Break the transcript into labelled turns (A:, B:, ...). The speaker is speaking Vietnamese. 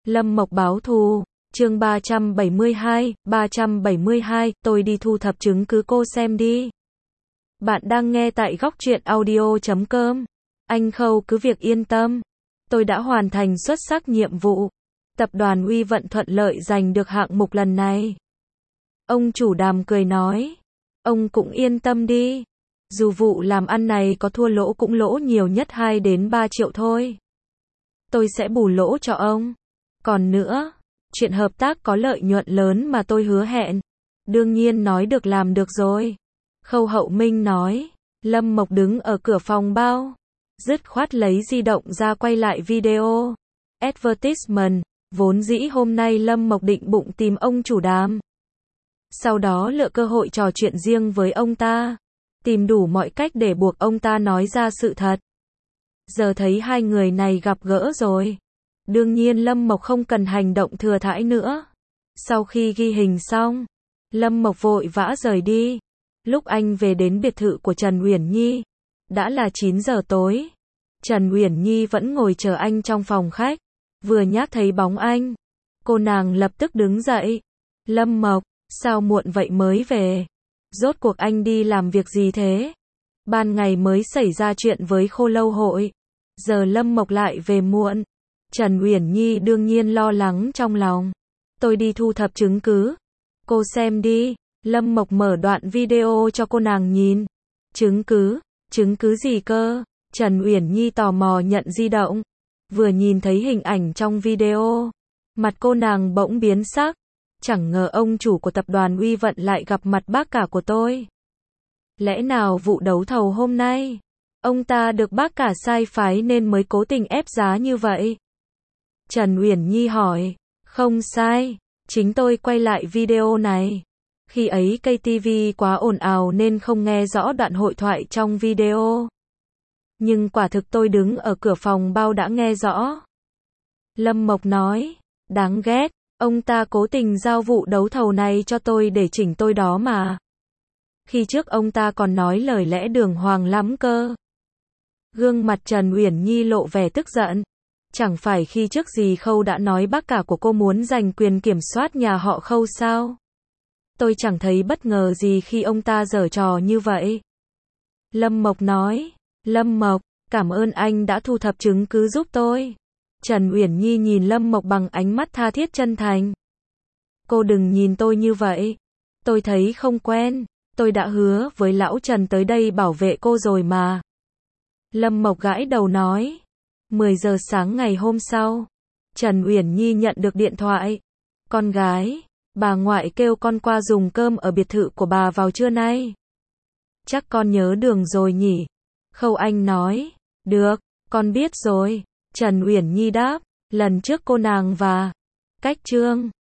A: Lâm Mộc báo thù, chương 372, tôi đi thu thập chứng cứ cô xem đi. Bạn đang nghe tại góc truyện audio.com. Anh Khâu cứ việc yên tâm. Tôi đã hoàn thành xuất sắc nhiệm vụ. Tập đoàn Uy Vận thuận lợi giành được hạng mục lần này. Ông chủ Đàm cười nói. Ông cũng yên tâm đi. Dù vụ làm ăn này có thua lỗ cũng lỗ nhiều nhất 2 đến 3 triệu thôi. Tôi sẽ bù lỗ cho ông. Còn nữa, chuyện hợp tác có lợi nhuận lớn mà tôi hứa hẹn. Đương nhiên nói được làm được rồi. Khâu Hậu Minh nói. Lâm Mộc đứng ở cửa phòng bao. Dứt khoát lấy di động ra quay lại video. Advertisement. Vốn dĩ hôm nay Lâm Mộc định bụng tìm ông chủ Đàm. Sau đó lựa cơ hội trò chuyện riêng với ông ta. Tìm đủ mọi cách để buộc ông ta nói ra sự thật. Giờ thấy hai người này gặp gỡ rồi. Đương nhiên Lâm Mộc không cần hành động thừa thãi nữa. Sau khi ghi hình xong, Lâm Mộc vội vã rời đi. Lúc anh về đến biệt thự của Trần Uyển Nhi, đã là 9 giờ tối. Trần Uyển Nhi vẫn ngồi chờ anh trong phòng khách. Vừa nhát thấy bóng anh, cô nàng lập tức đứng dậy. Lâm Mộc, sao muộn vậy mới về? Rốt cuộc anh đi làm việc gì thế? Ban ngày mới xảy ra chuyện với Khô Lâu Hội. Giờ Lâm Mộc lại về muộn. Trần Uyển Nhi đương nhiên lo lắng trong lòng. Tôi đi thu thập chứng cứ. Cô xem đi. Lâm Mộc mở đoạn video cho cô nàng nhìn. Chứng cứ gì cơ? Trần Uyển Nhi tò mò nhận di động. Vừa nhìn thấy hình ảnh trong video, mặt cô nàng bỗng biến sắc. Chẳng ngờ ông chủ của tập đoàn Uy Vận lại gặp mặt bác cả của tôi. Lẽ nào vụ đấu thầu hôm nay, ông ta được bác cả sai phái nên mới cố tình ép giá như vậy? Trần Uyển Nhi hỏi. Không sai, chính tôi quay lại video này. Khi ấy cây TV quá ồn ào nên không nghe rõ đoạn hội thoại trong video. Nhưng quả thực tôi đứng ở cửa phòng bao đã nghe rõ. Lâm Mộc nói. Đáng ghét, ông ta cố tình giao vụ đấu thầu này cho tôi để chỉnh tôi đó mà. Khi trước ông ta còn nói lời lẽ đường hoàng lắm cơ. Gương mặt Trần Uyển Nhi lộ vẻ tức giận. Chẳng phải khi trước gì Khâu đã nói bác cả của cô muốn giành quyền kiểm soát nhà họ Khâu sao? Tôi chẳng thấy bất ngờ gì khi ông ta giở trò như vậy. Lâm Mộc nói. Lâm Mộc, cảm ơn anh đã thu thập chứng cứ giúp tôi. Trần Uyển Nhi nhìn Lâm Mộc bằng ánh mắt tha thiết chân thành. Cô đừng nhìn tôi như vậy. Tôi thấy không quen. Tôi đã hứa với lão Trần tới đây bảo vệ cô rồi mà. Lâm Mộc gãi đầu nói. 10 giờ sáng ngày hôm sau, Trần Uyển Nhi nhận được điện thoại. Con gái, bà ngoại kêu con qua dùng cơm ở biệt thự của bà vào trưa nay. Chắc con nhớ đường rồi nhỉ? Khâu Anh nói. Được, con biết rồi. Trần Uyển Nhi đáp. Lần trước cô nàng và Cách Trương